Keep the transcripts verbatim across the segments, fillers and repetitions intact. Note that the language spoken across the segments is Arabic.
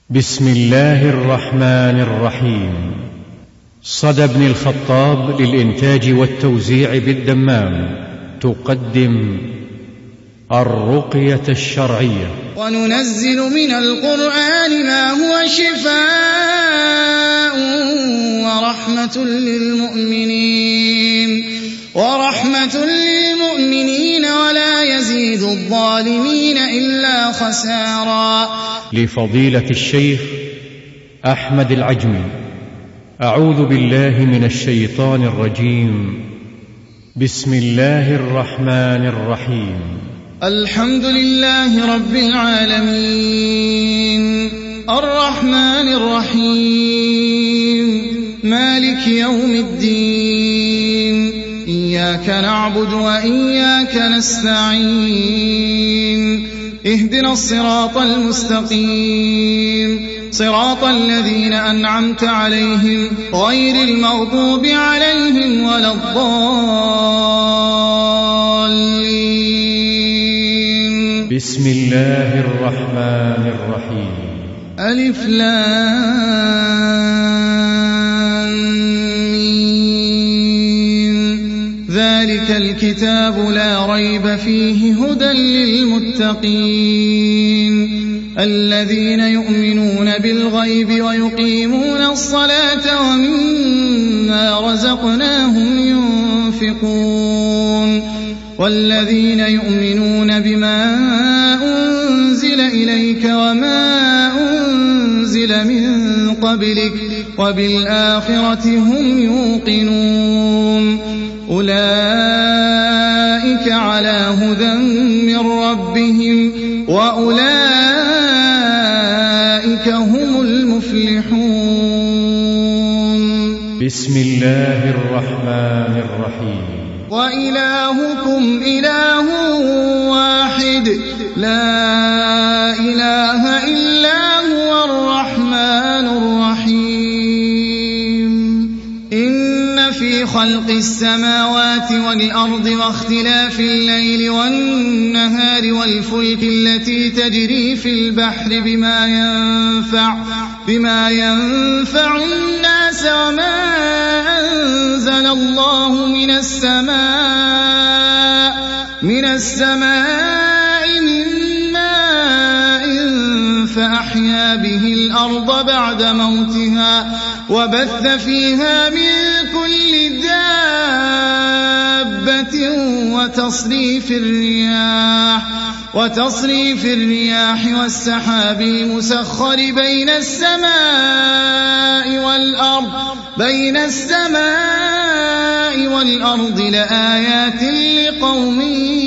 بسم الله الرحمن الرحيم. صدى بن الخطاب للإنتاج والتوزيع بالدمام تقدم الرقية الشرعية. وننزل من القرآن ما هو شفاء ورحمة للمؤمنين ورحمة للمؤمنين ولا يزيد الظالمين إلا خسارا. لفضيلة الشيخ أحمد العجمي. أعوذ بالله من الشيطان الرجيم. بسم الله الرحمن الرحيم. الحمد لله رب العالمين الرحمن الرحيم مالك يوم الدين. إياك نعبد وإياك نستعين. اهدنا الصراط المستقيم صراط الذين أنعمت عليهم غير المغضوب عليهم ولا الضالين. بسم الله الرحمن الرحيم. ألف لام ميم. ذلك الكتاب لا ريب فيه هدى للمتقين الذين يؤمنون بالغيب ويقيمون الصلاة ومما رزقناهم ينفقون والذين يؤمنون بما أنزل إليك وما أنزل من قبلك وبالآخرة هم يوقنون أولئك على هدى من ربهم وأولئك هم المفلحون. بسم الله الرحمن الرحيم. وإلهكم إله واحد لا إله إلا هو الرحمن الرحيم. إن في خلق السماوات والأرض واختلاف الليل والنهار والفلك التي تجري في البحر بما ينفع بما ينفع الناس وما أنزل الله من السماء من السماء من ماء فأحيا به الأرض بعد موتها وبث فيها من كل دابة وتصريف الرياح وتصريف الرياح والسحاب المسخر بين السماء والأرض بين السماء والأرض لآيات لقوم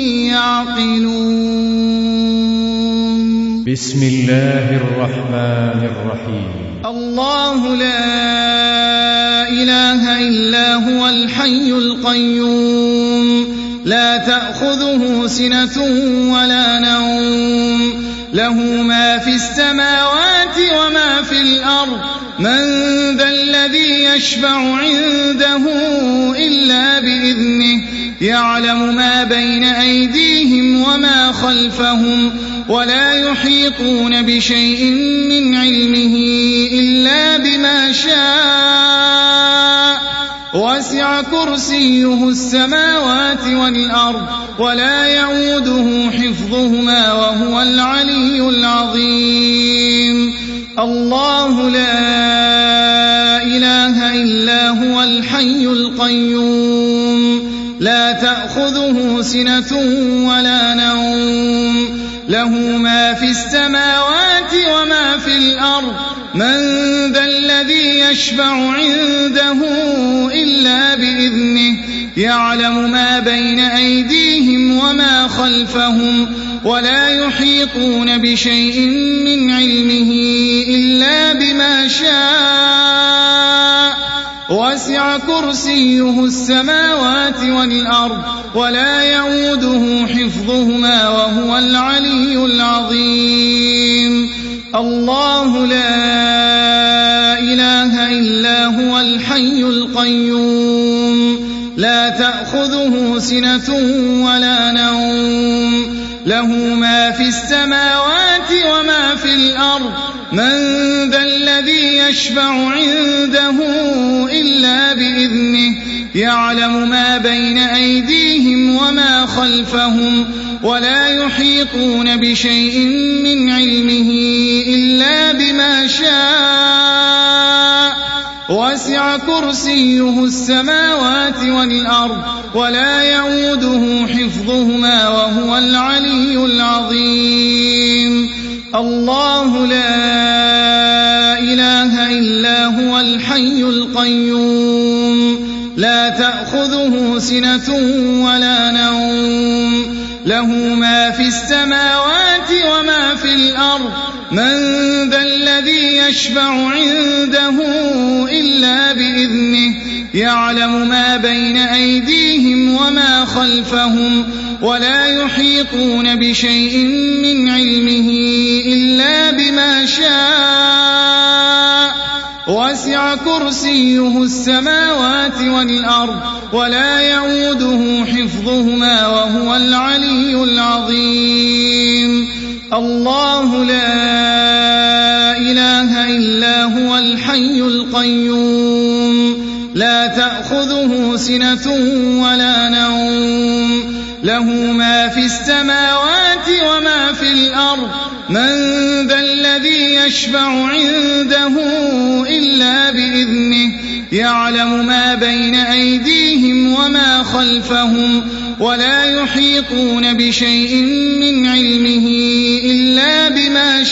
يعقلون. بسم الله الرحمن الرحيم. الله لا إله إلا هو الحي القيوم لا تأخذه سنة ولا نوم له ما في السماوات وما في الأرض من ذا الذي يشفع عنده إلا بإذنه يعلم ما بين أيديهم وما خلفهم ولا يحيطون بشيء من علمه إلا بما شاء وسع كرسيه السماوات والأرض ولا يعوده حفظهما وهو العلي العظيم. الله لا إله إلا هو الحي القيوم لا تأخذه سنة ولا نوم له ما في السماوات وما في الأرض من ذا الذي يشفع عنده إلا بإذنه يعلم ما بين أيديهم وما خلفهم ولا يحيطون بشيء من علمه إلا بما شاء وسع كرسيه السماوات والأرض ولا يعوده حفظهما وهو العلي العظيم. الله لا إله إلا هو الحي القيوم لا تأخذه سنة ولا نوم له ما في السماوات وما في الأرض من ذا الذي يشفع عنده إلا بإذنه يعلم ما بين أيديهم وما خلفهم ولا يحيطون بشيء من علمه إلا بما شاء وسع كرسيه السماوات والأرض ولا يؤوده حفظهما وهو العلي العظيم الله لا إله إلا هو الحي القيوم لا تأخذه سنة ولا نوم له ما في السماوات وما في الأرض من ذا الذي يشفع عنده إلا بإذنه يعلم ما بين أيديهم وما خلفهم ولا يحيطون بشيء من علمه إلا بما شاء وسع كرسيه السماوات والأرض ولا يؤوده حفظهما وهو العلي العظيم الله لا إله إلا هو الحي القيوم لا تأخذه سنة ولا نوم له ما في السماوات وما في الأرض من ذا الذي يشفع عنده إلا بإذنه يعلم ما بين أيديهم وما خلفهم ولا يحيطون بشيء من علمه إلا بما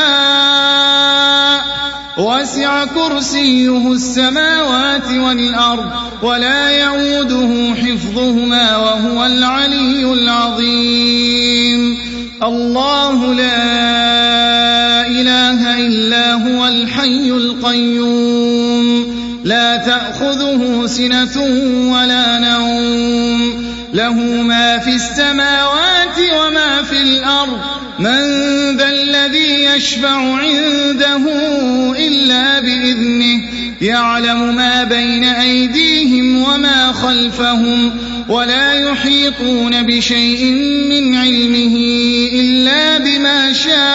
شاء وسع كرسيه السماوات والأرض ولا يؤوده حفظهما وهو العلي العظيم الله لا إله إلا هو الحي القيوم لا تأخذه سنة ولا نوم له ما في السماوات وما في الأرض من ذا الذي يشفع عنده إلا بإذنه يعلم ما بين أيديهم وما خلفهم ولا يحيطون بشيء من علمه إلا بما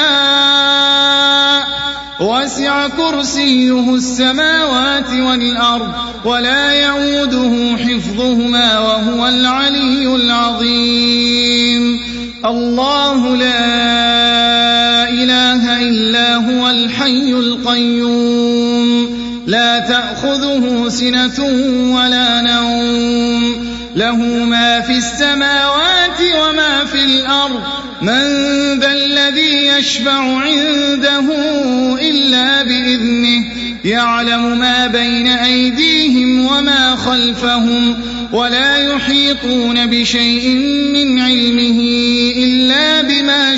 شاء وسع كرسيه السماوات والأرض ولا يؤوده حفظهما وهو العلي العظيم الله لا إله إلا هو الحي القيوم لا تأخذه سنة ولا نوم له ما في السماوات وما في الأرض من ذا الذي يشفع عنده إلا بإذنه يعلم ما بين أيديهم وما خلفهم ولا يحيطون بشيء من علمه إلا بما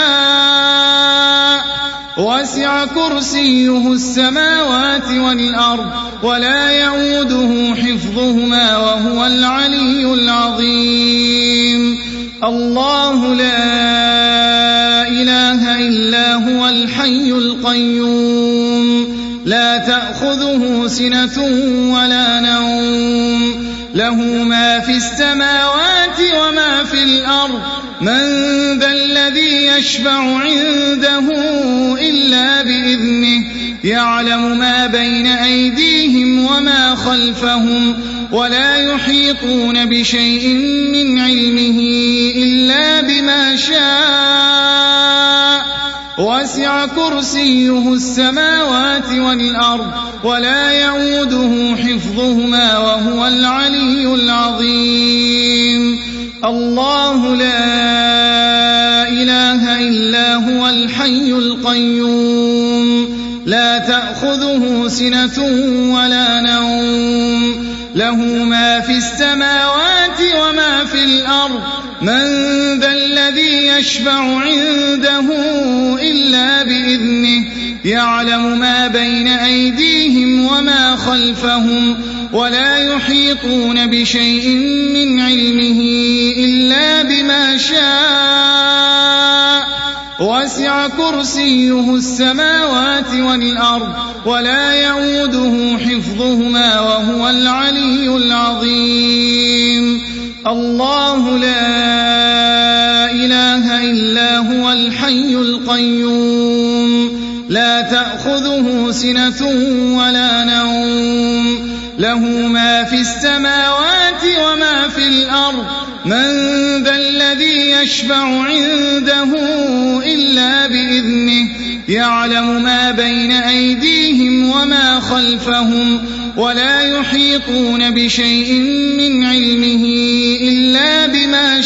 شاء وسع كرسيه السماوات والأرض ولا يؤوده حفظهما وهو العلي العظيم الله لا إله إلا هو الحي القيوم لا تأخذه سنة ولا نوم له ما في السماوات وما في الأرض من ذا الذي يشفع عنده إلا بإذنه يعلم ما بين أيديهم وما خلفهم ولا يحيطون بشيء من علمه إلا بما شاء وسع كرسيه السماوات والأرض ولا يؤوده حفظهما وهو العلي العظيم الله لا إله إلا هو الحي القيوم لا تأخذه سنة ولا نوم له ما في السماوات وما في الأرض من ذا الذي يشفع عنده إلا بإذنه يعلم ما بين أيديهم وما خلفهم ولا يحيطون بشيء من علمه إلا بما شاء وسع كرسيه السماوات والأرض ولا يؤوده حفظهما وهو العلي العظيم الله لا إله إلا هو الحي القيوم لا تأخذه سنة ولا نوم له ما في السماوات وما في الأرض من ذا الذي يشفع عنده إلا بإذنه يعلم ما بين أيديهم وما خلفهم ولا يحيطون بشيء من علمه إلا بما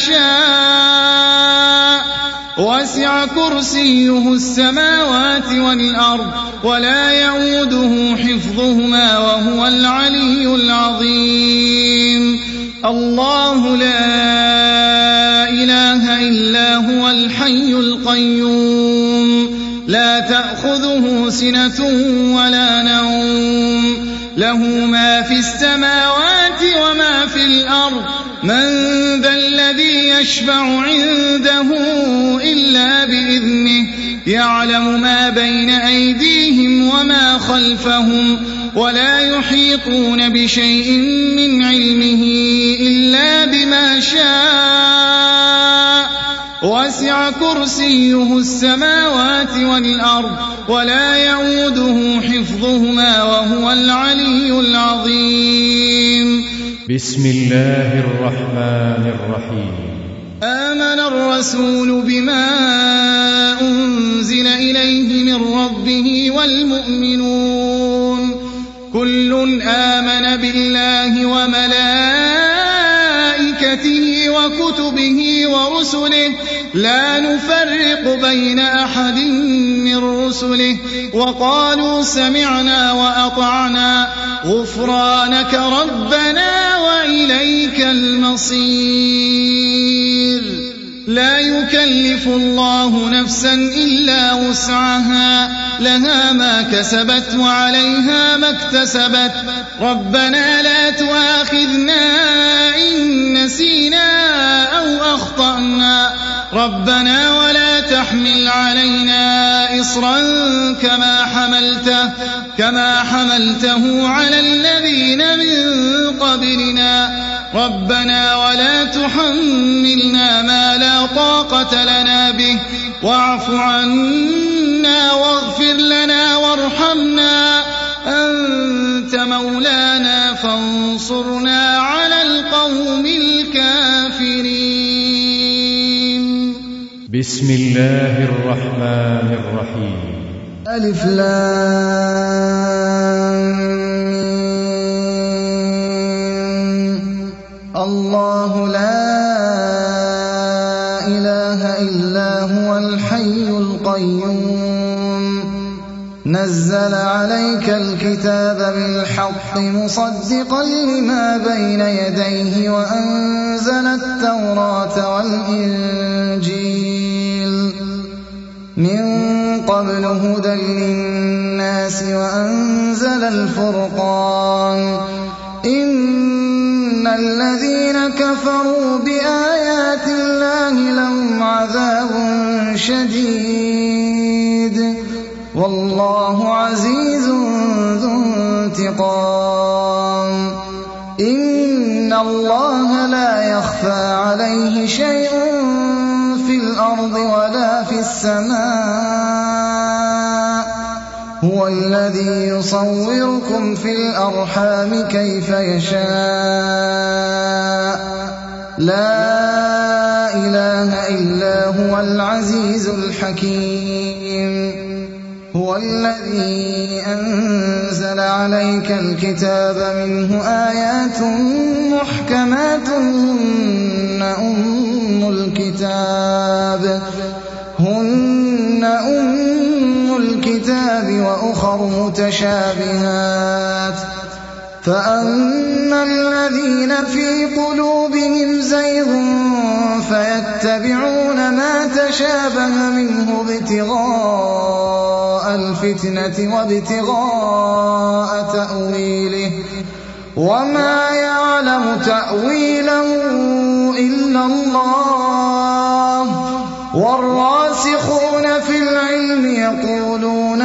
شاء وسع كرسيه السماوات والأرض ولا يؤوده حفظهما وهو العلي العظيم الله لا إله إلا هو الحي القيوم لا تأخذه سنة ولا نوم له ما في السماوات وما في الأرض من ذا الذي يشفع عنده إلا بإذنه يعلم ما بين أيديهم وما خلفهم ولا يحيطون بشيء من علمه إلا بما شاء وسع كرسيه السماوات والأرض ولا يؤوده حفظهما وهو العلي العظيم بسم الله الرحمن الرحيم آمن الرسول بما أنزل إليه من ربه والمؤمنون كل آمن بالله وملائكته وكتبه ورسله لا نفرق بين أحد من رسله وقالوا سمعنا وأطعنا غفرانك ربنا وإليك المصير لا يكلف الله نفسا إلا وسعها لها ما كسبت وعليها ما اكتسبت ربنا لا تؤاخذنا إن نسينا أو أخطأنا ربنا ولا تحمل علينا إصرا كما حملته كما حملته على الذين من قبلنا ربنا ولا تحملنا ما لا طاقة لنا به واعف عنا واغفر لنا وارحمنا أنت مولانا فانصرنا على القوم الكافرين بسم الله الرحمن الرحيم ألف لام الله لا إله إلا هو الحي القيوم نزل عليك الكتاب بالحق مصدقا لما بين يديه وأنزل التوراة والإنجيل من قبل هدى للناس وأنزل الفرقان إن الذين كفروا بآيات الله لهم عذاب شديد والله عزيز ذو انتقام إن الله لا يخفى عليه شيء في الأرض ولا في السماء هو الذي يصوركم في الأرحام كيف يشاء لا إله إلا هو العزيز الحكيم هو الذي أنزل عليك الكتاب منه آيات محكمات هن أم الكتاب هن أم الكتاب وأخر متشابهات فأما الذين في قلوبهم زيغ فيتبعون ما تشابه منه ابتغاء الفتنة وابتغاء تأويله وما يعلم تأويله إلا الله والراسخون في العلم يقولون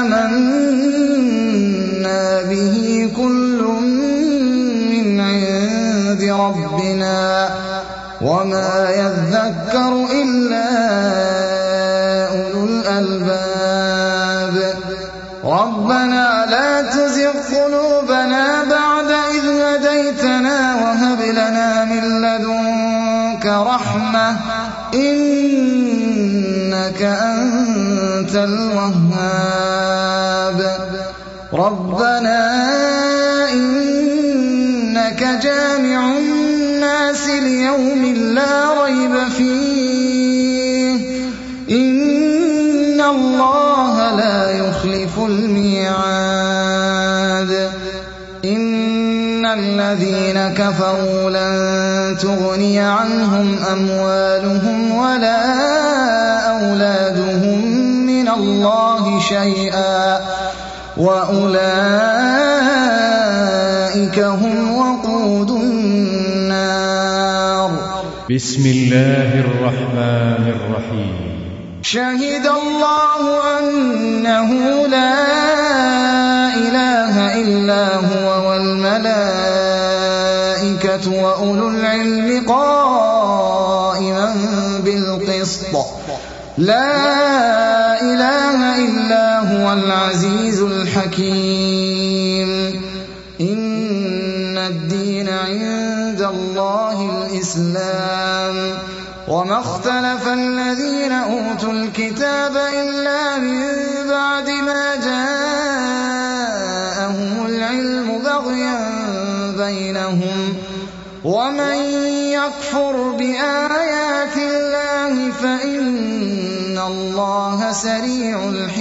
آمنا به كل من عند ربنا وما يذكر إلا أولو الألباب ربنا لا تزغ قلوبنا بعد إذ هديتنا وهب لنا من لدنك رحمة إنك أنت الوهاب ربنا إنك جامع الناس ليوم لا ريب فيه إن الله لا يخلف الميعاد إن الذين كفروا لن تغني عنهم أموالهم ولا أولادهم من الله شيئا وأولئك هم وقود النار. بسم الله الرحمن الرحيم. شهد الله أنه لا إله إلا هو والملائكة وأولو العلم قائما بالقسط لا إله إلا هو العزيز الحكيم. إن الدين عند الله الإسلام وما اختلف الذين أوتوا الكتاب إلا من بعد ما جاءهم العلم بغيا بينهم ومن يكفر بآيات الله فإن الله سريع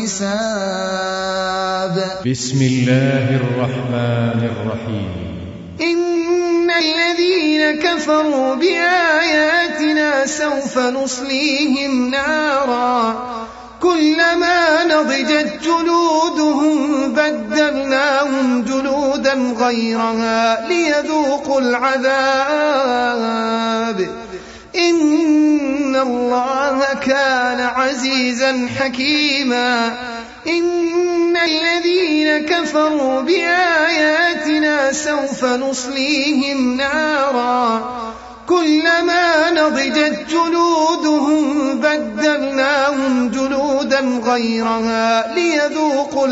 الحساب. بسم الله الرحمن الرحيم. إن الذين كفروا بآياتنا سوف نصليهم نارا كلما نضجت جلودهم بدلناهم جلودا غيرها ليذوقوا العذاب إن الله كان عزيزا حكيما. إن الذين كفروا بآياتنا سوف نصليهم نارا كلما نضجت جلودهم بدلناهم جلودا غيرها ليذوقوا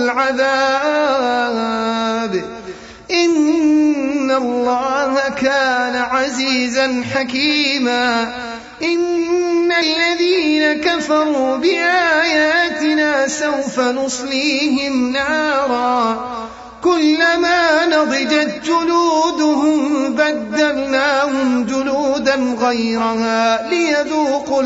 العذاب إن الله كان عزيزا حكيما. إن الذين كفروا بآياتنا سوف نصليهم نارا كلما نضجت جلودهم بدلناهم جلودا غيرها ليذوقوا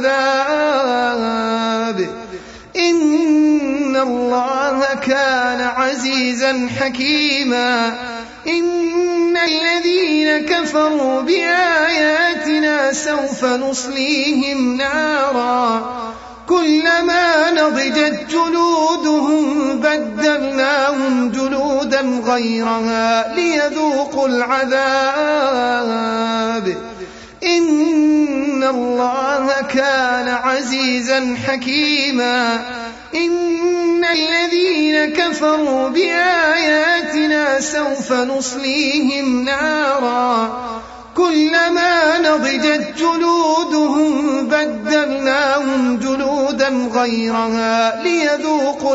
العذاب إن الله كان عزيزا حكيما. إن الذين كفروا بآياتنا سوف نصليهم نارا كلما نضجت جلودهم بدلناهم جلودا غيرها ليذوقوا العذاب إن الله كان عزيزا حكيما. إن الذين كفروا بآياتنا سوف نصليهم نارا كلما نضجت جلودهم بدلناهم جلودا غيرها ليذوقوا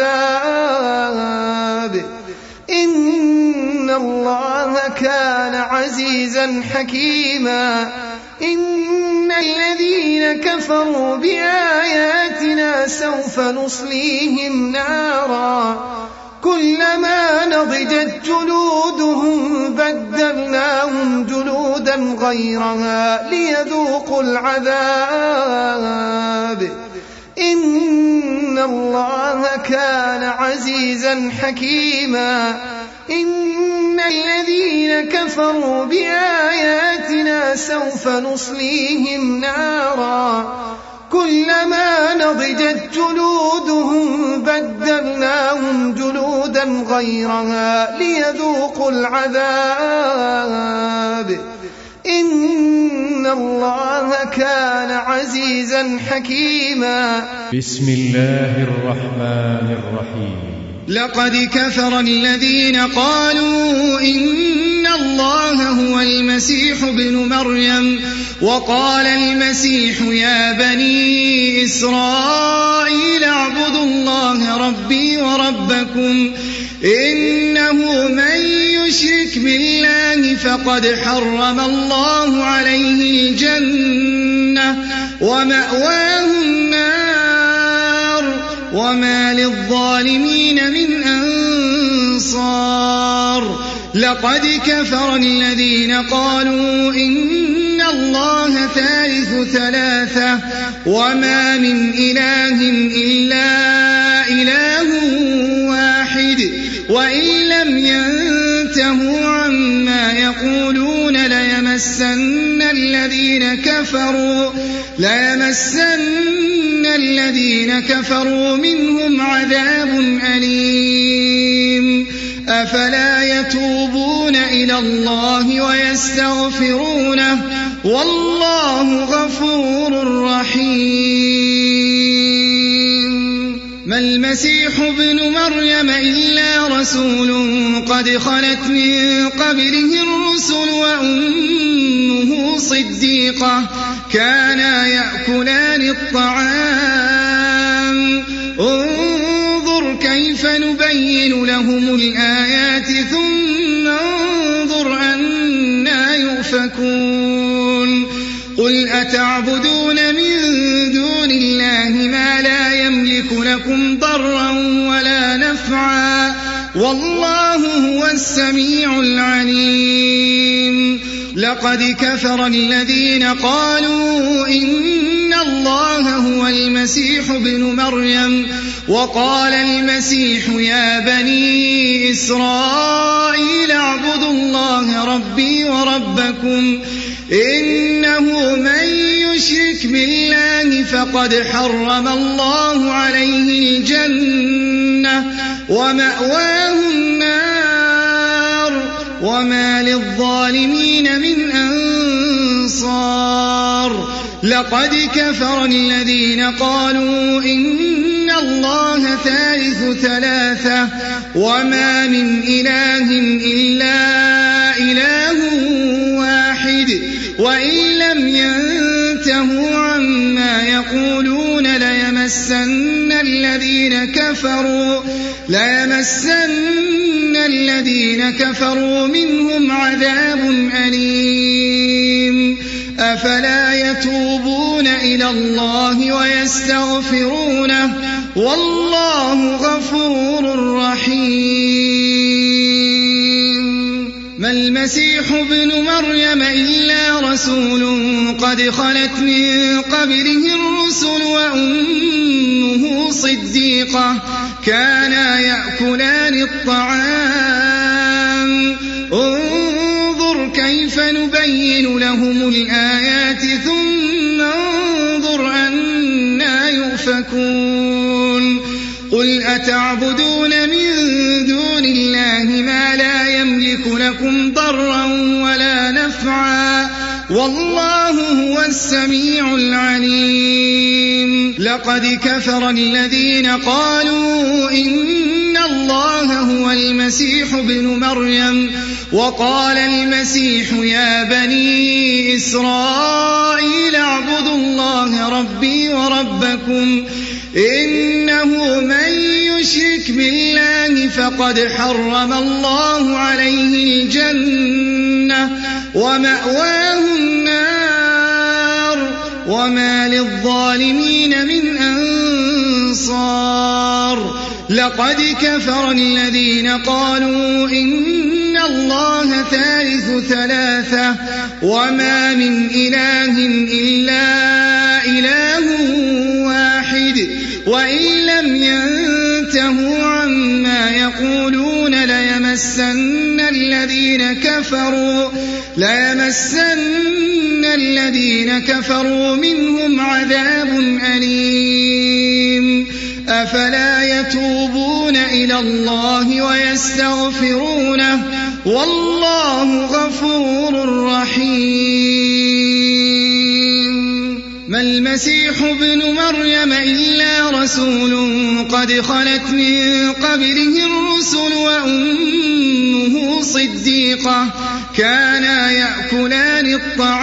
العذاب إن الله كان عزيزا حكيما. إن الذين كفروا بآياتنا سوف نصليهم نارا كلما نضجت جلودهم بدلناهم جلودا غيرها ليذوقوا العذاب إن الله كان عزيزا حكيما. إن الذين كفروا بآياتنا سوف نصليهم نارا كلما نضجت جلودهم بدلناهم جلودا غيرها ليذوقوا العذاب إن الله كان عزيزا حكيما. بسم الله الرحمن الرحيم. لقد كفر الذين قالوا إن الله هو المسيح ابن مريم وقال المسيح يا بني إسرائيل اعبدوا الله ربي وربكم إنه من يشرك بالله فقد حرم الله عليه الجنة ومأواه النار وما للظالمين من أنصار لقد كفر الذين قالوا إن الله ثالث ثلاثة وما من إله إلا إله واحد وإن لم ينتهوا عما يقولون ليمسن الذين كفروا ليمسن الذين كفروا منهم عذاب أليم أفلا يتوبون إلى الله ويستغفرونه والله غفور رحيم ما المسيح ابن مريم إلا رسول قد خلت من قبله الرسل وأمه صديقة كانا يأكلان الطعام انظر كيف نبين لهم الآيات ثم انظر أنا يؤفكون قل أتعبدون من دون الله ما لا يملك لكم ضرا ولا نفعا والله هو السميع العليم لقد كفر الذين قالوا إن الله هو المسيح ابن مريم وقال المسيح يا بني إسرائيل اعبدوا الله ربي وربكم إنه من يشرك بالله فقد حرم الله عليه الجنة ومأواه النار وما للظالمين من أنصار لقد كفر الذين قالوا إن الله ثالث ثلاثة وما من إله إلا إله واحد وإن لم ينتهوا عما يقولون ليمسن الذين كفروا ليمسن الذين كفروا منهم عذاب أليم أفلا يتوبون إلى الله ويستغفرونه والله غفور رحيم ما المسيح ابن مريم إلا رسول قد خلت من قبله الرسل وأمه صديقة كانا يأكلان الطعام انظر كيف نبين لهم الآيات ثم انظر أنا يؤفكون قل أتعبدون من دون الله ما لا يملك لكم ضرا ولا نفعا والله هو السميع العليم لقد كفر الذين قالوا إن الله هو المسيح ابن مريم وقال المسيح يا بني إسرائيل اعبدوا الله ربي وربكم إنه من يشرك بالله فقد حرم الله عليه الجنة ومأواه النار وما للظالمين من أنصار لقد كفر الذين قالوا إن الله ثالث ثلاثة وما من إله إلا إله واحد وإن لم ينتهوا عما يقولون ليمسن الذين كفروا ليمسن الذين كفروا منهم عذاب أليم أفلا يتوبون إلى الله ويستغفرونه والله غفور رحيم ما ما المسيح ابن مريم إلا رسول قد خلت من قبله الرسل وأمه صديقة كانا يأكلان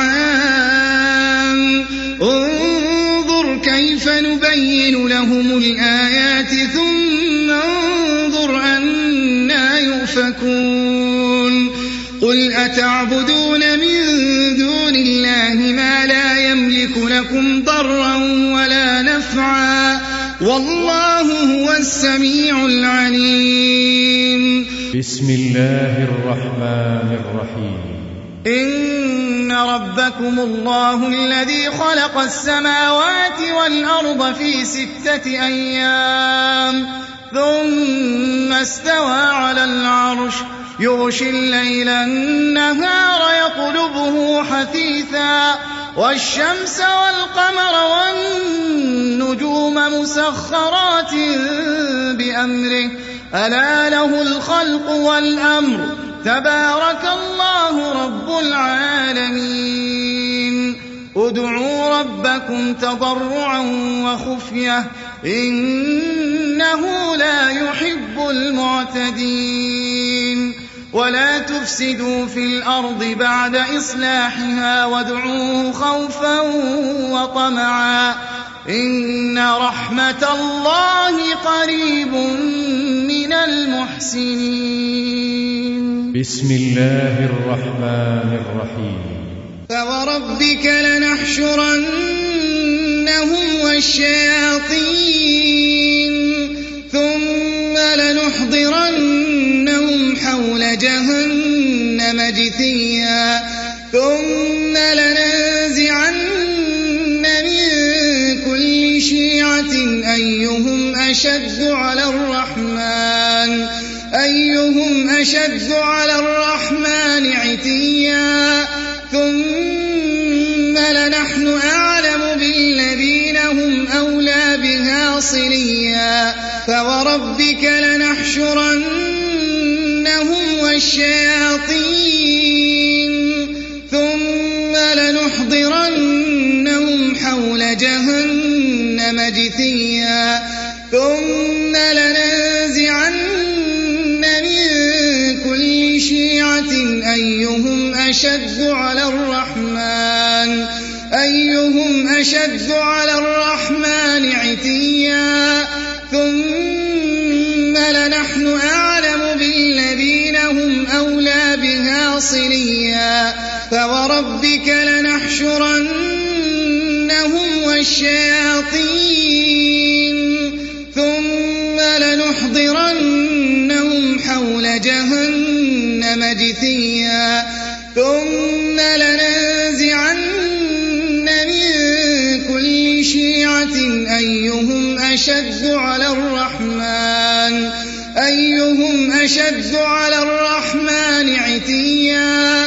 الطعام انظر كيف نبين لهم الآيات ثم انظر أنى يؤفكون قل أتعبدون من دون الله ما لا يملك لكم ضرا ولا نفعا والله هو السميع العليم. بسم الله الرحمن الرحيم. إن ربكم الله الذي خلق السماوات والأرض في ستة أيام ثم استوى على العرش يغشي الليل النهار يطلبه حثيثا والشمس والقمر والنجوم مسخرات بأمره ألا له الخلق والأمر تبارك الله رب العالمين. ادعوا ربكم تضرعا وخفية إنه لا يحب المعتدين. ولا تفسدوا في الأرض بعد إصلاحها وادعوه خوفا وطمعا إن رحمة الله قريب من المحسنين. بسم الله الرحمن الرحيم. فوربك لنحشرنهم والشياطين ثم لنحضرنهم حول جهنم جثيا ثم لننزعن من كل شيعة أيهم أشد على الرحمن أيهم أشد على الرحمن عتيا ثم لنحن أعلم بالذين هم أولى بها صليا. فوربك لنحشرنهم والشياطين ثم لنحضرنهم حول جهنم جثيا ثم لننزعن من كل شيعة أيهم أشد على الرحمن أيهم أشد على الرحمن عتيا ثم لنحن أعلم بالذين هم أولى بها صليا. فوربك لنحشرنهم والشياطين ثم لنحضرنهم حول جهنم جثيا ثم لننزعن من كل شيعة أيهم أشد على الرحمن أيهم أشد على الرحمن عتيا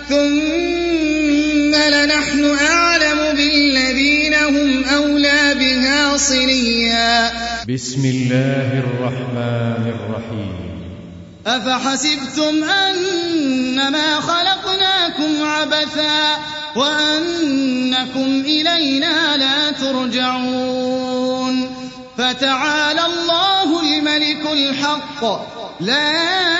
ثم لنحن أعلم بالذين هم أولى بها صليا. بسم الله الرحمن الرحيم. أفحسبتم أنما خلقناكم عبثا وأنكم إلينا لا ترجعون فتعالى الله الملك الحق لا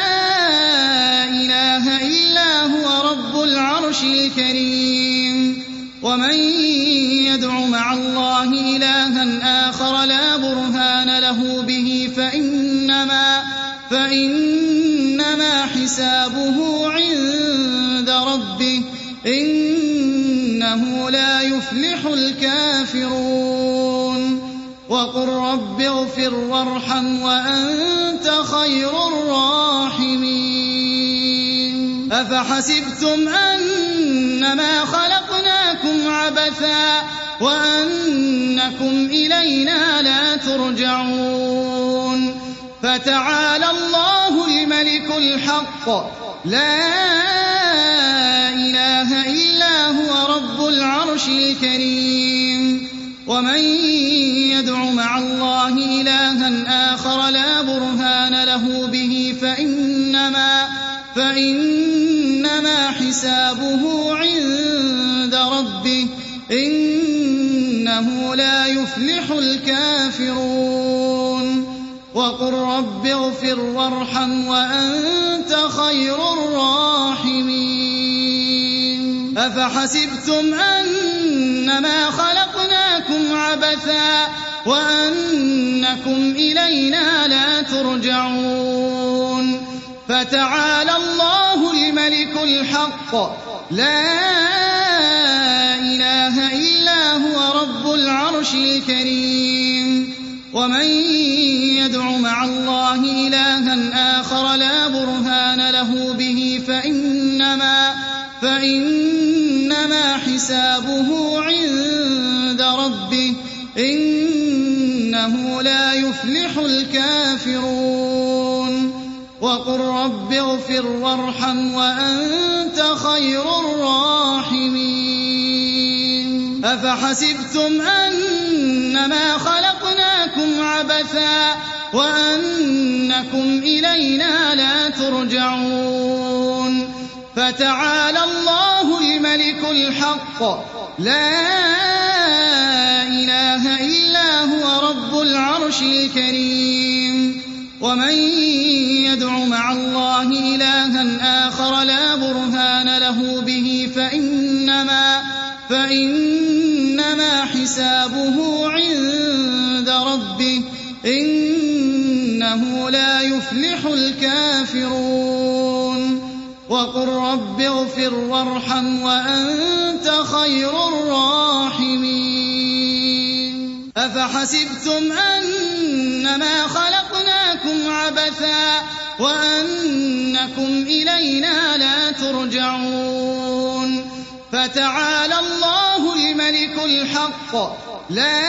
إله إلا هو رب العرش الكريم. ومن يدع مع الله إلها آخر لا برهان له به فإنما فإنما حسابه عند ربه إنه لا يفلح الكافرون. وقل رب اغفر وارحم وأنت خير الراحمين. أفحسبتم أنما خلقناكم عبثا وأنكم إلينا لا ترجعون فتعالى الله الملك الحق لا إله إلا هو رب العرش الكريم. ومن يدع مع الله إلها آخر لا برهان له به فإنما فإنما حسابه عند ربه إنه إنه لا يفلح الكافرون وقل رب اغفر وارحم وأنت خير الراحمين أفحسبتم أنما خلقناكم عبثا وأنكم إلينا لا ترجعون فتعالى الله الملك الحق لا إله إلا هو رب العرش الكريم ومن يدع مع الله إلها آخر لا برهان له به فإنما, فإنما حسابه عند ربه إنه لا يفلح الكافرون وقل رب اغفر وارحم وأنت خير الراحمين أفحسبتم أنما خلقناكم عبثا وأنكم إلينا لا ترجعون فتعالى الله الملك الحق لا إله إلا هو رب العرش الكريم ومن يدع مع الله إلها آخر لا برهان له به فإنما, فإنما حسابه عند ربه إنه لا يفلح الكافرون وقل رب اغفر وارحم وأنت خير الراحمين أفحسبتم أنما خلقناكم عبثا وأنكم إلينا لا ترجعون فتعالى الله الملك الحق لا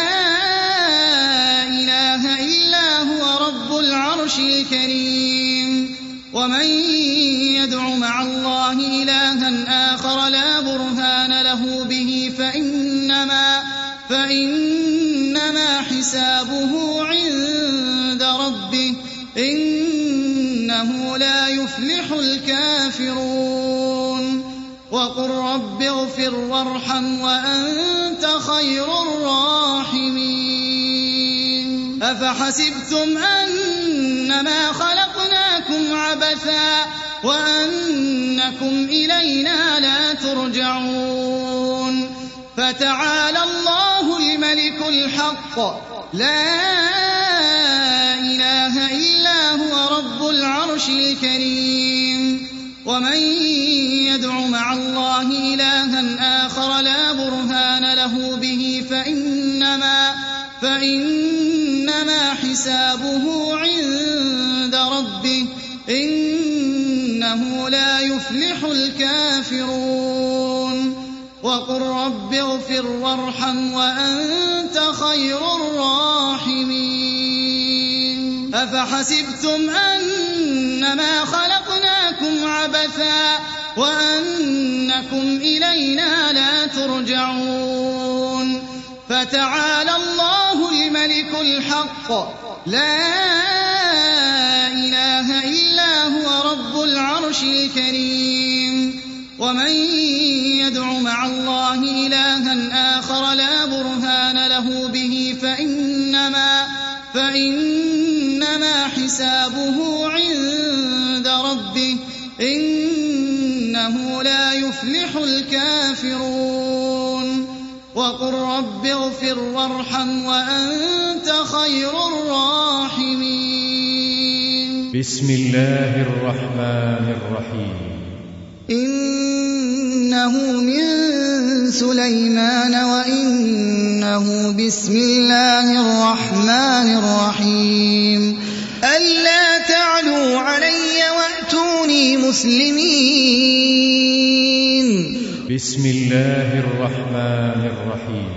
إله إلا هو رب العرش الكريم ومن يدع مع الله إلها آخر لا برهان له به فإنما, فإنما حسابه عند ربه إنه لا يفلح الكافرون وقل رب اغفر وارحم وأنت خير الراحمين أفحسبتم أنما خلقناكم عبثا وأنكم إلينا لا ترجعون فتعالى الله الملك الحق لا إله إلا هو رب العرش الكريم ومن يدع مع الله إلها آخر لا برهان له به فإنما, فإنما حسابه عند ربه إنه لا يفلح الكافرون وقل رب اغفر وارحم وأنت خير الراحمين أفحسبتم أنما خلقناكم عبثا وأنكم إلينا لا ترجعون فتعالى الله الملك الحق لا إله إلا هو رب العرش الكريم ومن يدع مع الله إلها آخر لا برهان له به فإنما, فإنما حسابه عند ربه إنه لا يفلح الكافرون وقل رب اغفر وارحم وأنت خير الراحمين بسم الله الرحمن الرحيم إنه من سليمان وإنه بسم الله الرحمن الرحيم ألا تعلوا علي وأتوني مسلمين بسم الله الرحمن الرحيم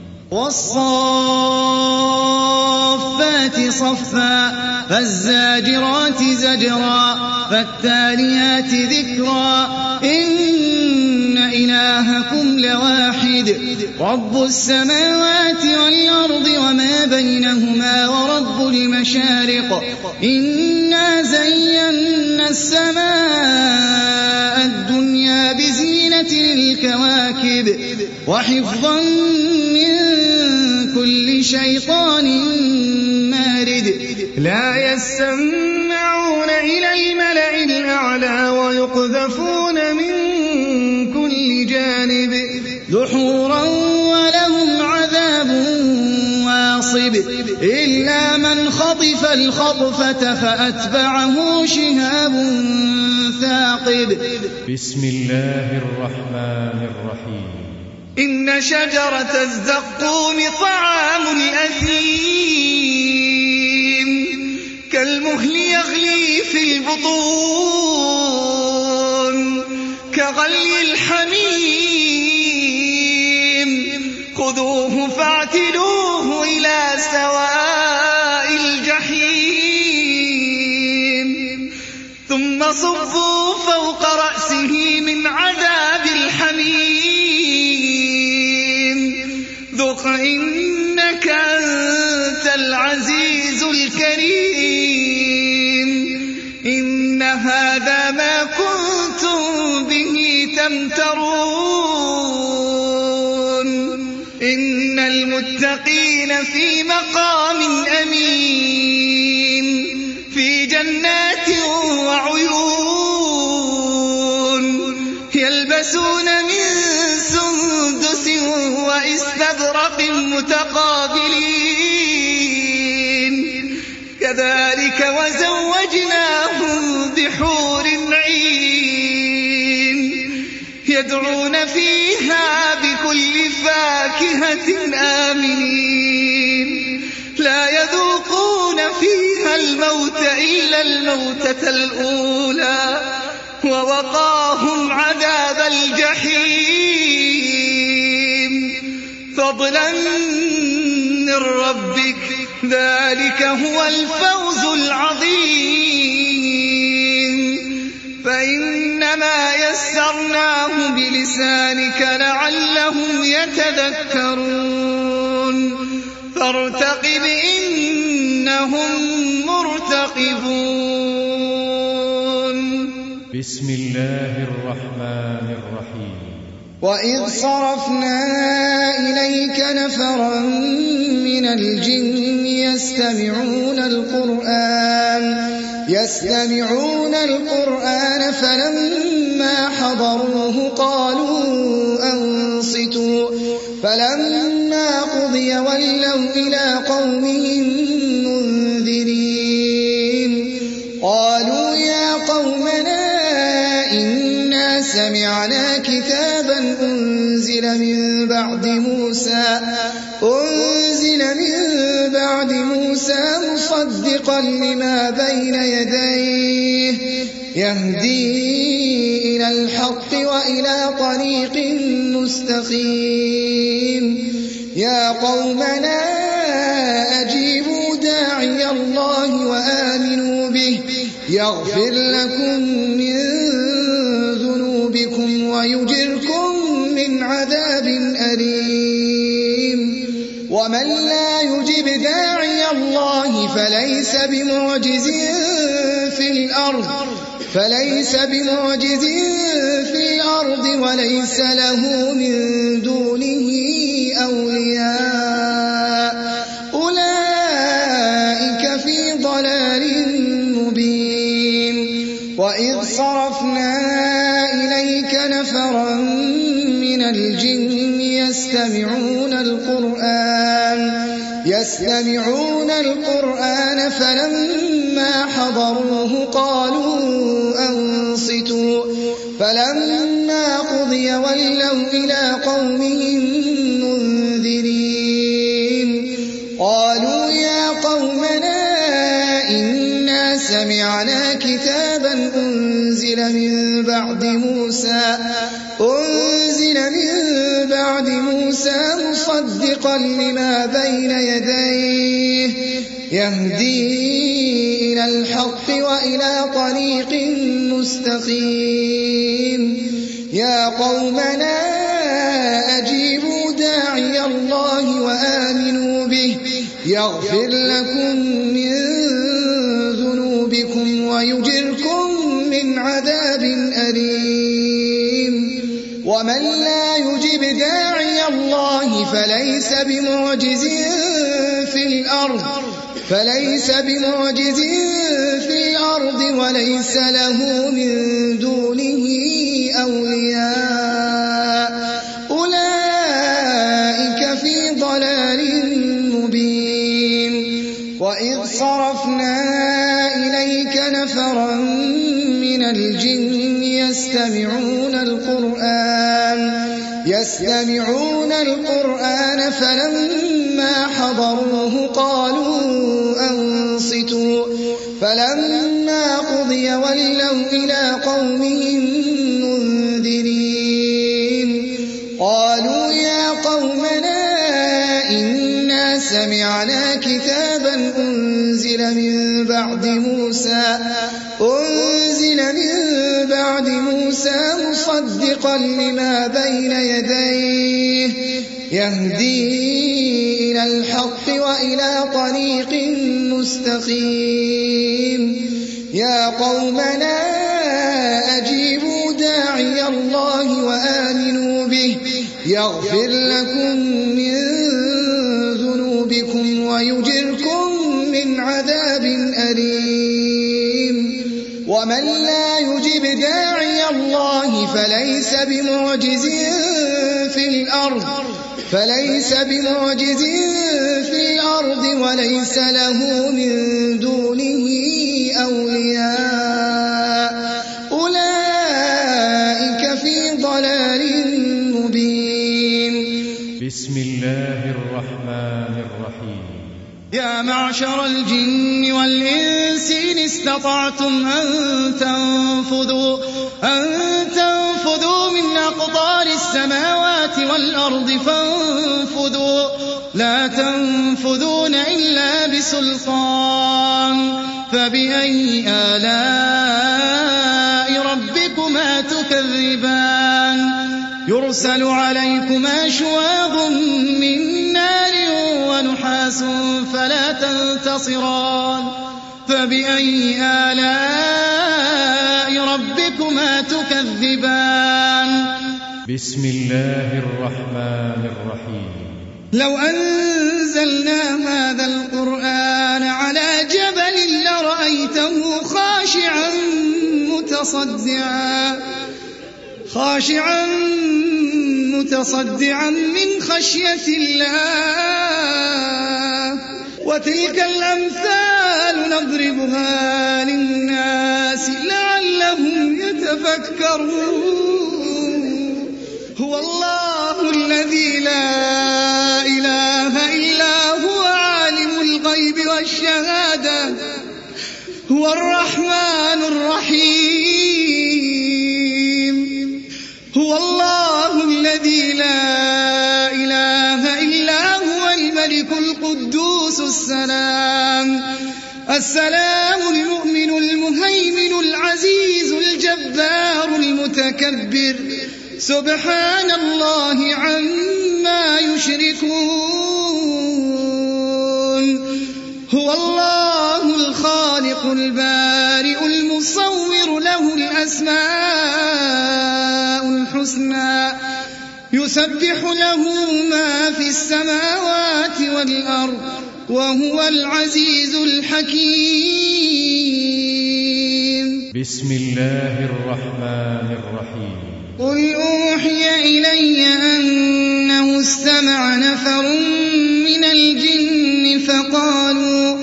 والصافات صفا فالزاجرات زجرا فالتاليات ذكرا إن إلهكم لواحد رب السماوات والأرض وما بينهما ورب المشارق إنا زينا السماء الدنيا بزينة الكواكب وحفظا من كل شيطان مارد لا يسمعون إلى الملأ الأعلى ويقذفون من كل جانب دحورا ولهم عذاب واصب إلا من خطف الخطفة فأتبعه شهاب ثاقب بسم الله الرحمن الرحيم إن شجرة الزقوم طعام الأثيم كالمهل يغلي في البطون كغلي الحميم خذوه فاعتلوه إلى سواء الجحيم ثم صبوا فوق رأسه من عذاب الحميم ذق إنك أنت العزيز الكريم إن هذا ما كنتم به تمترون إن المتقين في مقام أمين في جنات وعيون يلبسون من سندس وإستبرق متقابلين كذلك وزوجناهم بحور عين يدعون فيها بكل فاكهة آمنين لا يذوقون فيها الموت إلا الموتة الأولى ووقاهم عذاب الجحيم فضلا من ربك ذلك هو الفوز العظيم فإنما يسرناه بلسانك لعلهم يتذكرون فارتقب إنهم مرتقبون بسم الله الرحمن الرحيم وإذ صرفنا إليك نفرا من الجن يستمعون القرآن يستمعون القرآن فلما حضروه قالوا أنصتوا فلما قضي ولوا إلى قومهم منذرين قالوا يا قومنا إنا سمعنا كتابا أنزل من بعد موسى أنزل من بعد موسى مصدقا لما بين يديه يهدي إلى الحق وإلى طريق مستقيم يا قومنا أجيبوا داعي الله وآمنوا به يغفر لكم من ذنوبكم ويجركم من عذاب أليم ومن لا يجب داعي الله فليس بمعجز في الأرض فليس بمعجز في الأرض وليس له من دونه أولياء أولئك في ضلال مبين وإذ صرفنا إليك نفرا من الجن يستمعون القرآن يستمعون القرآن فلما حضروه قالوا أنصتوا فلما قضي ولوا إلى قومهم منذرين قالوا يا قومنا إنا سمعنا كتابا أنزل من بعد موسى أنزل من بعد موسى مصدقا لما بين يديه يهدي إلى الحق وإلى طريق مستقيم يا قومنا أجيبوا داعي الله وآمنوا به يغفر لكم من ذنوبكم ويجركم من عذاب أليم ومن لا يجب داعي الله فليس بمعجز في الأرض فليس بمعجز في الأرض وليس له من دونه أولياء أولئك في ضلال مبين وإذ صرفنا إليك نفرا من الجن يستمعون القرآن يستمعون القرآن فلما حضروه قالوا أنصتوا فلما قضي ولوا إلى قومهم منذرين قالوا يا قومنا إنا سمعنا كتابا أنزل من بعد موسى أنزل من بعد موسى مصدقا لما بين يديه يهدي إلى الحق وإلى طريق مستقيم يا قومنا أجيبوا داعي الله وآمنوا به يغفر لكم من ذنوبكم ويجركم من عذاب أليم ومن لا يجب داعي الله فليس بمعجز في الأرض فليس بمعجز في الأرض وليس له من دونه أولياء أولئك في ضلال مبين بسم الله الرحمن الرحيم يا معشر الجن والإنس إن استطعتم أن تنفذوا أن تنفذوا من أقطار السماوات والأرض فانفذوا لا تنفذون إلا بسلطان فبأي آلاء ربكما تكذبان يرسل عليكما شواظ من نار ونحاس فلا تنتصران فبأي آلاء ربكما تكذبان بسم الله الرحمن الرحيم لو أنزلنا هذا القرآن على جبل لرأيته خاشعا متصدعا خاشعا متصدعا من خشية الله وتلك الأمثال نضربها للناس لعلهم يتفكرون هو الله الذي لا إله إلا هو عالم الغيب والشهادة هو الرحمن الرحيم هو الله الذي لا إله إلا هو الملك القدوس السلام السلام المؤمن المهيمن العزيز الجبار المتكبر سبحان الله عما يشركون هو الله الخالق البارئ المصور له الأسماء الحسنى يسبح له ما في السماوات والأرض وهو العزيز الحكيم بسم الله الرحمن الرحيم قل أوحي إلي أنه استمع نفر من الجن فقالوا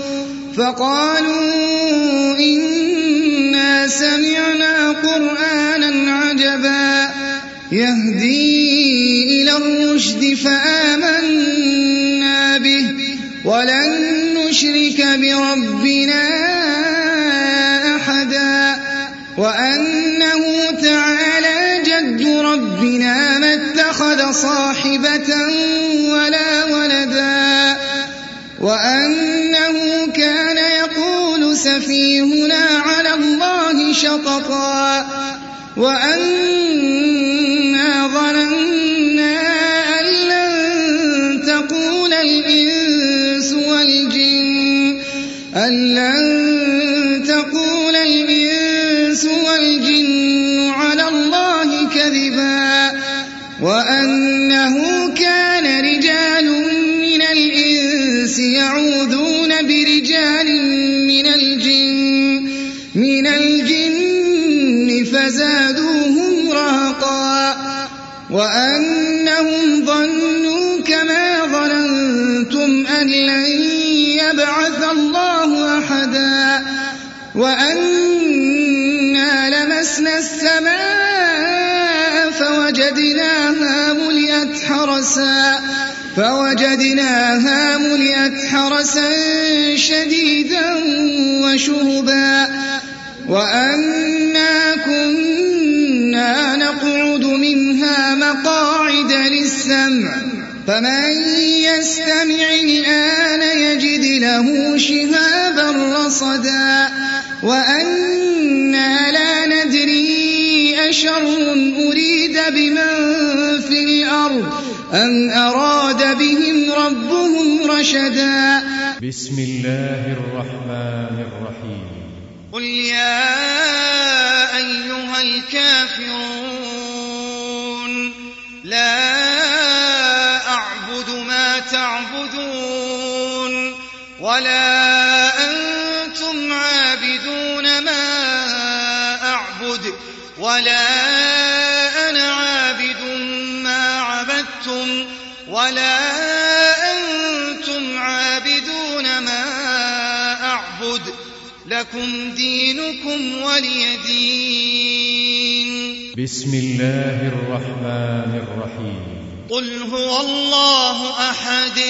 فقالوا إنا سمعنا قرآنا عجبا يهدي إلى الرشد فآمنا به ولن نشرك بربنا أحدا وأنه تعالى جد ربنا ما اتخذ صاحبة ولا ولدا وأنه كان يقول سفيهنا على الله شططا وأن من الجن فزادوهم رهقا وأنهم ظنوا كما ظننتم أن لن يبعث الله أحدا وأنا لمسنا السماء فوجدناها ملئت حرسا فوجدناها ملئت حرسا شديدا وشهبا وأنا كنا نقعد منها مقاعد للسمع فمن يستمع الآن يجد له شهابا رصدا وأنا لا ندري أشر أريد بمن في الأرض أم أراد بهم ربهم رشدا. بسم الله الرحمن الرحيم. قل يا أيها الكافرون لا أعبد ما تعبدون ولا أنتم عابدون ما أعبد ولا أنا عابد ما عبدتم ولا أنتم عابدون ما أعبد لكم دينكم ولي دين. بسم الله الرحمن الرحيم. قل هو الله أحد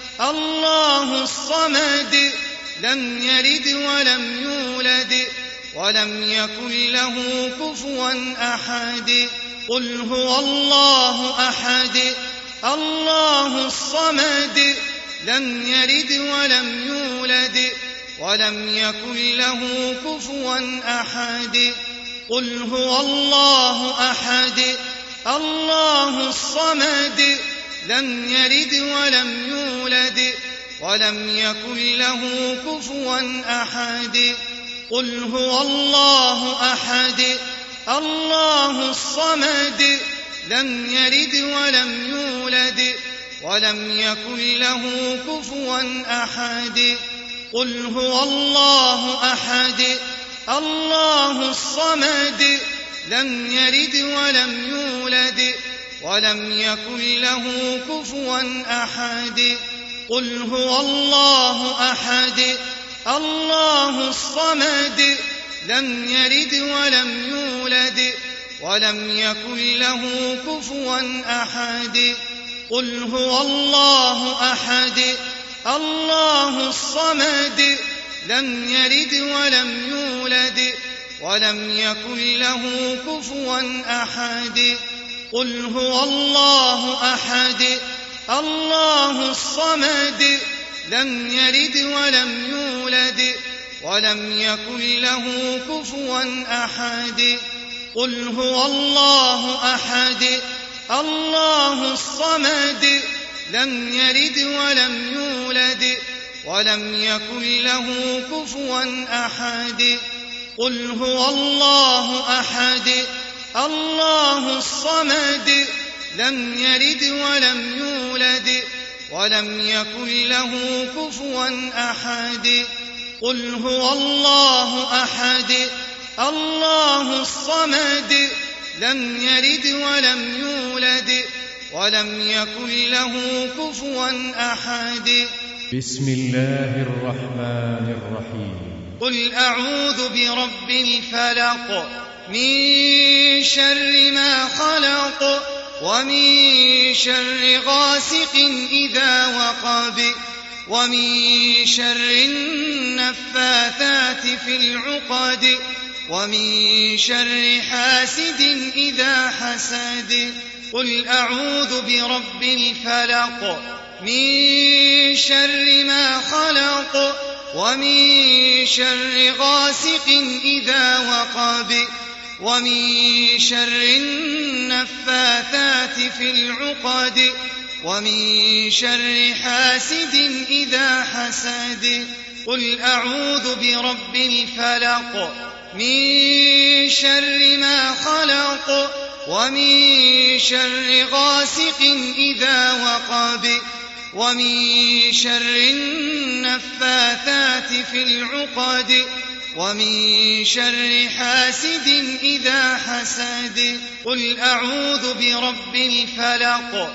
الله الصمد لم يلد ولم يولد ولم يكن له كفوا أحد. قل هو الله أحد الله الصمد لم يلد ولم يولد ولم يكن له كفوا أحد. قل هو الله أحد الله الصمد لم يلد ولم يولد ولم يكن له كفوا أحد. قل هو الله أحد الله الصمد لم يلد ولم يولد ولم يكن له كفوا أحد. قل هو الله أحد الله الصمد لم يلد ولم يولد ولم يكن له كفوا أحد. قل هو الله أحد الله الصمد لم يلد ولم يولد ولم يكن له كفوا أحد. قل هو الله أحد الله الصمد لم يلد ولم يولد ولم يكن له كفوا أحد. قل هو الله أحد الله الصمد لم يلد ولم يولد ولم يكن له كفوا أحد. قل هو الله أحد الله الصمد لم يلد ولم يولد ولم يكن له كفوا أحد. قل هو الله أحد الله الصمد لم يلد ولم يولد ولم يكن له كفوا أحد. قل هو الله أحد الله الصمد لم يلد ولم يولد ولم يكن له كفوا أحد. بسم الله الرحمن الرحيم. قل أعوذ برب الفلق من شر ما خلق ومن شر غاسق إذا وقب ومن شر النفاثات في العقد ومن شر حاسد إذا حسد. قل أعوذ برب الفلق من شر ما خلق ومن شر غاسق إذا وقب ومن شر النفاثات في العقد ومن شر حاسد إذا حسد. قل أعوذ برب الفلق من شر ما خلق ومن شر غاسق إذا وقب ومن شر النفاثات في العقد ومن شر حاسد إذا حسد قل أعوذ برب الفلق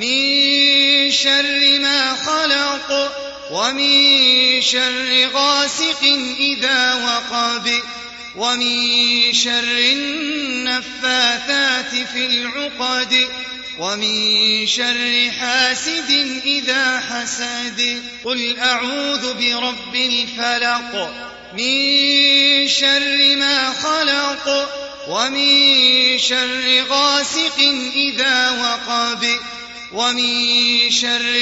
من شر ما خلق ومن شر غاسق إذا وقب ومن شر النفاثات في العقد ومن شر حاسد إذا حسد قل أعوذ برب الفلق من شر ما خلق ومن شر غاسق إذا وقب ومن شر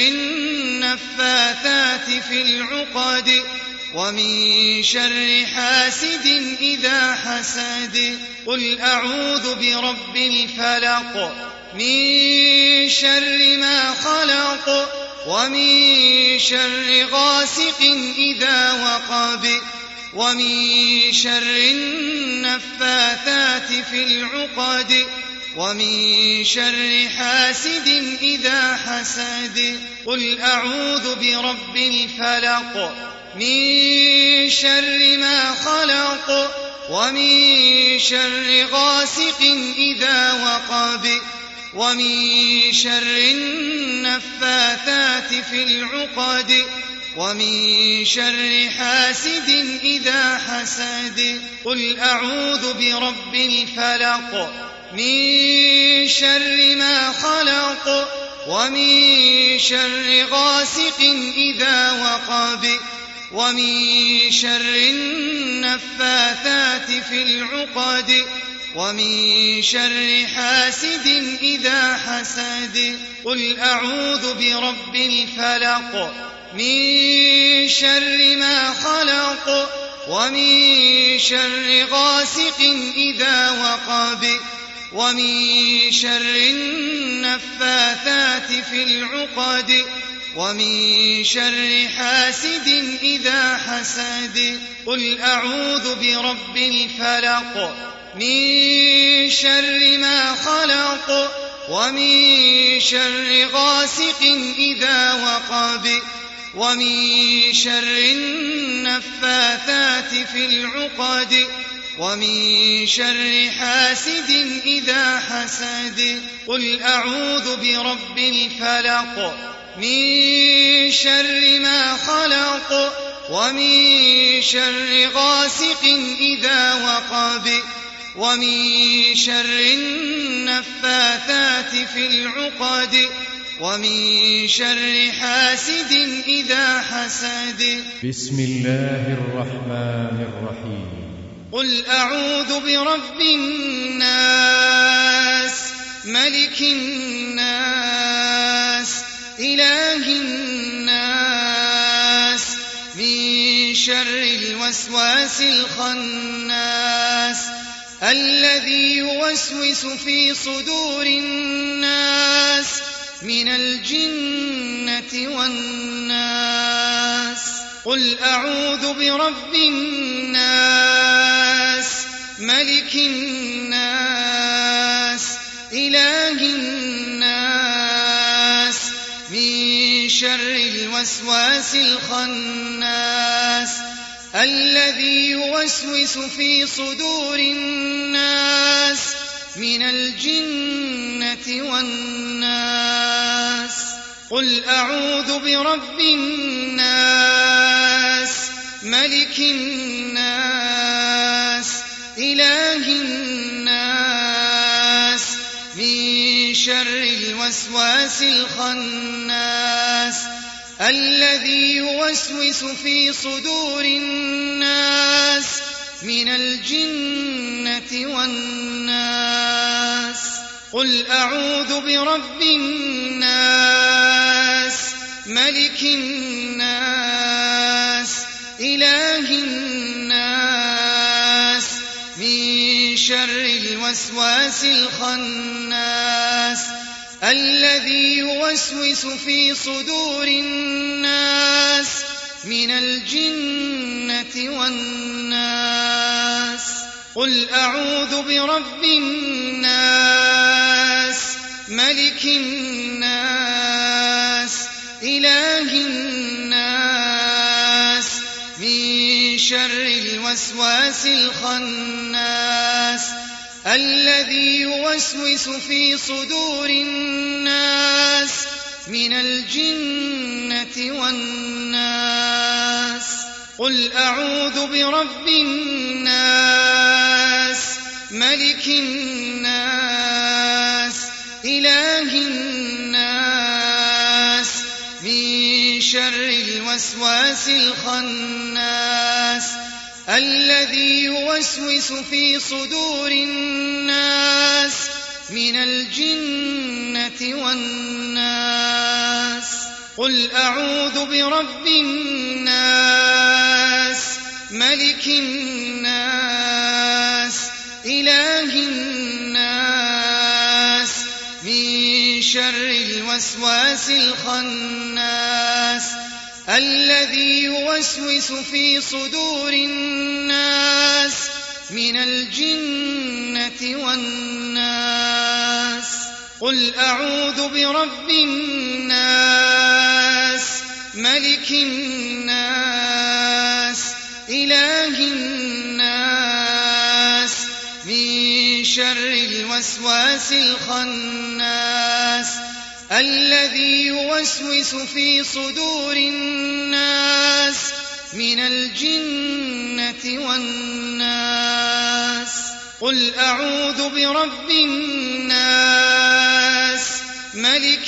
النفاثات في العقد ومن شر حاسد إذا حسد قل أعوذ برب الفلق من شر ما خلق ومن شر غاسق إذا وقب ومن شر النفاثات في العقد ومن شر حاسد إذا حسد قل أعوذ برب الفلق من شر ما خلق ومن شر غاسق إذا وقب ومن شر النفاثات في العقد ومن شر حاسد إذا حسد قل أعوذ برب الفلق من شر ما خلق ومن شر غاسق إذا وقب ومن شر النفاثات في العقد ومن شر حاسد إذا حسد قل أعوذ برب الفلق من شر ما خلق ومن شر غاسق إذا وقب ومن شر النفاثات في العقد ومن شر حاسد إذا حسد قل أعوذ برب الفلق من شر ما خلق ومن شر غاسق إذا وقب ومن شر النفاثات في العقد ومن شر حاسد إذا حسد قل أعوذ برب الفلق من شر ما خلق ومن شر غاسق إذا وقب ومن شر النفاثات في العقد ومن شر حاسد إذا حسد بسم الله الرحمن الرحيم قل أعوذ برب الناس ملك الناس إله الناس من شر الوسواس الخناس الذي يوسوس في صدور الناس من الجنة والناس قل أعوذ برب الناس ملك الناس إله الناس من شر الوسواس الخناس الذي يوسوس في صدور الناس من الجنة والناس قل أعوذ برب الناس ملك الناس إله الناس من شر الوسواس الخناس الذي يوسوس في صدور الناس من الجنة والناس قل أعوذ برب الناس ملك الناس إله الناس من شر الوسواس الخناس الذي يوسوس في صدور الناس من الجنة والناس قل أعوذ برب الناس ملك الناس إله الناس من شر الوسواس الخناس الذي يوسوس في صدور الناس من الجنة والناس. قل أعوذ برب الناس ملك الناس إله الناس من شر الوسواس الخناس الذي يوسوس في صدور الناس من الجنة والناس. قل أعوذ برب الناس ملك الناس إله الناس من شر الوسواس الخناس الذي يوسوس في صدور الناس من الجنة والناس. قل أعوذ برب الناس ملك الناس إله الناس من شر الوسواس الخناس الذي يوسوس في صدور الناس من الجنة والناس. قل أعوذ برب الناس ملك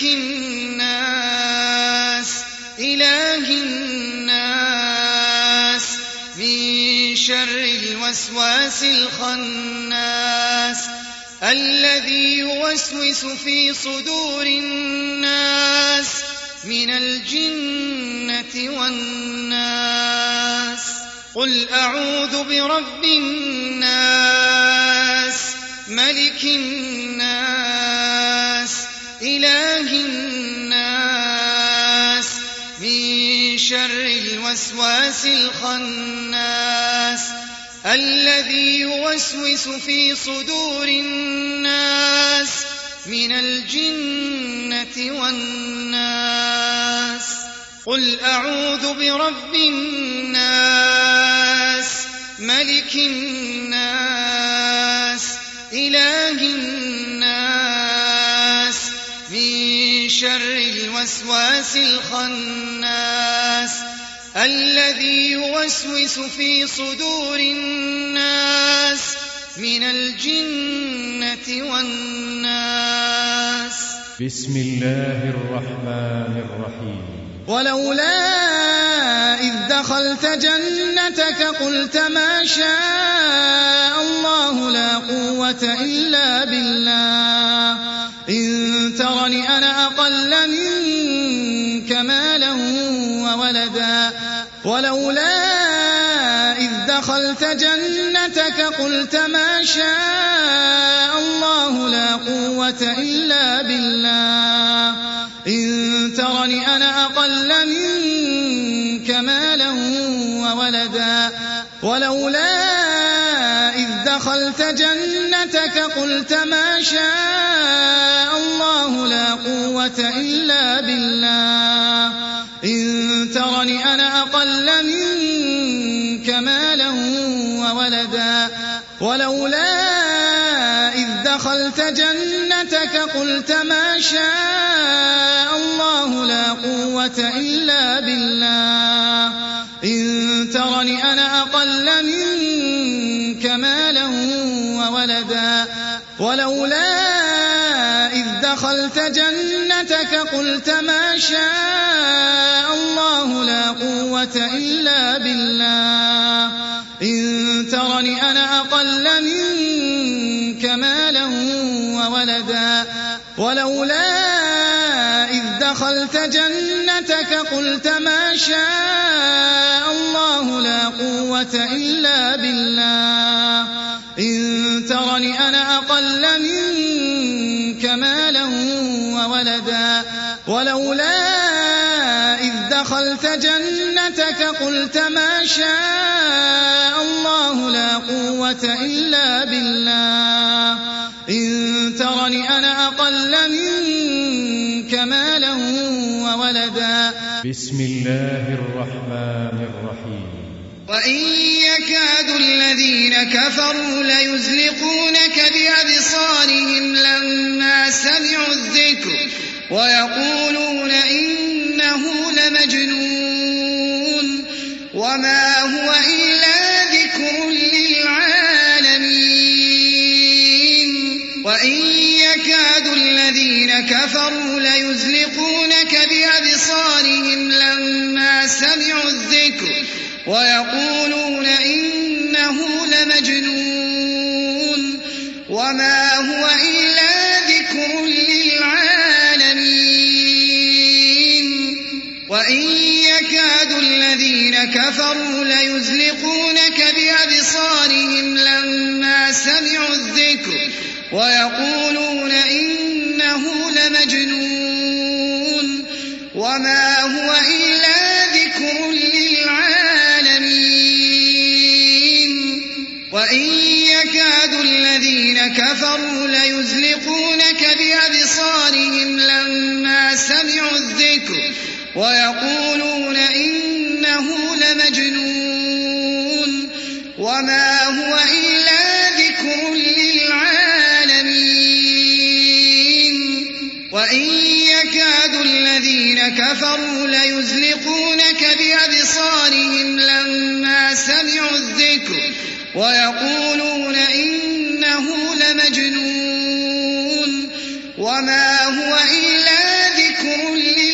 الناس إله الناس من شر الوسواس الخناس الذي يوسوس في صدور الناس من الجنة والناس. قل أعوذ برب الناس ملك الناس إله الناس من شر الوسواس الخناس الذي يوسوس في صدور الناس من الجنة والناس. قل أعوذ برب الناس ملك الناس إله الناس من شر الوسواس الخناس الذي يوسوس في صدور الناس من الجنة والناس. بسم الله الرحمن الرحيم. ولولا إذ دخلت جنتك قلت ما شاء الله لا قوة إلا بالله إن ترني أنا أقل منك مالا وولدا. ولولا إذ دخلت جنتك قلت ما شاء الله لا قوة إلا بالله إن ترني أنا أقل منك مالا وولدا. ولولا إذ دخلت جنتك قلت ما شاء الله لا قوة إلا بالله إن ترني أنا أقل منك مالا وولدا. ولولا إذ دخلت جنتك قلت ما شاء الله لا قوة إلا بالله إن ترني أنا أقل منك مالا وولدا. ولولا إذ دخلت جنتك قلت ما شاء الله لا قوة إلا بالله إن ترني أنا أقل منك مالا وولدا. ولولا إذ دخلت جنتك قلت ما شاء الله لا قوة إلا بالله إن ترني أنا أقل منك مالا وولدا. ولولا إذ دخلت جنتك قلت ما شاء الله لا قوة إلا بالله إن ترني أنا أقل منك مالا وولدا. بسم الله الرحمن الرحيم. وإن يكاد الذين كفروا ليزلقونك بأبصارهم لما سمعوا الذكر ويقولون إنه لمجنون وما هو إلا ذكر للعالمين وإن يكاد الذين كفروا ليزلقونك بأبصارهم لما سمعوا الذكر ويقولون إنه لمجنون وما هو إلا ذكر للعالمين وإن يكاد الذين كفروا ليزلقونك بأبصارهم لما سمعوا الذكر ويقولون إنه لمجنون وما هو إلا ذكر للعالمين وإن يكاد الذين كفروا ليزلقونك بأبصارهم لما سمعوا الذكر ويقولون إنه لمجنون وما هو إلا ذكر للعالمين وإن يكاد الذين كفروا ليزلقونك بأبصارهم لما سمعوا الذكر ويقولون إنه لمجنون وما هو إلا ذكر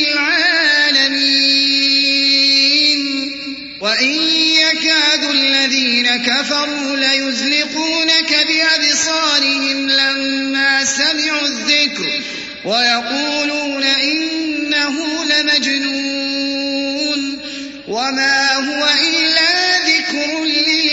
للعالمين وإن يكاد الذين كفروا ليزلقونك بأبصارهم لما سمعوا الذكر ويقولون إنه لمجنون وما هو إلا ذكر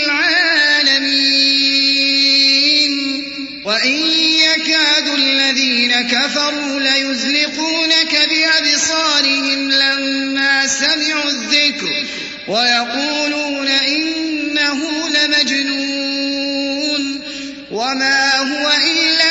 للعالمين وإن يكاد الذين كفروا ليزلقونك بأبصارهم لما سمعوا الذكر ويقولون إنه لمجنون وما هو إلا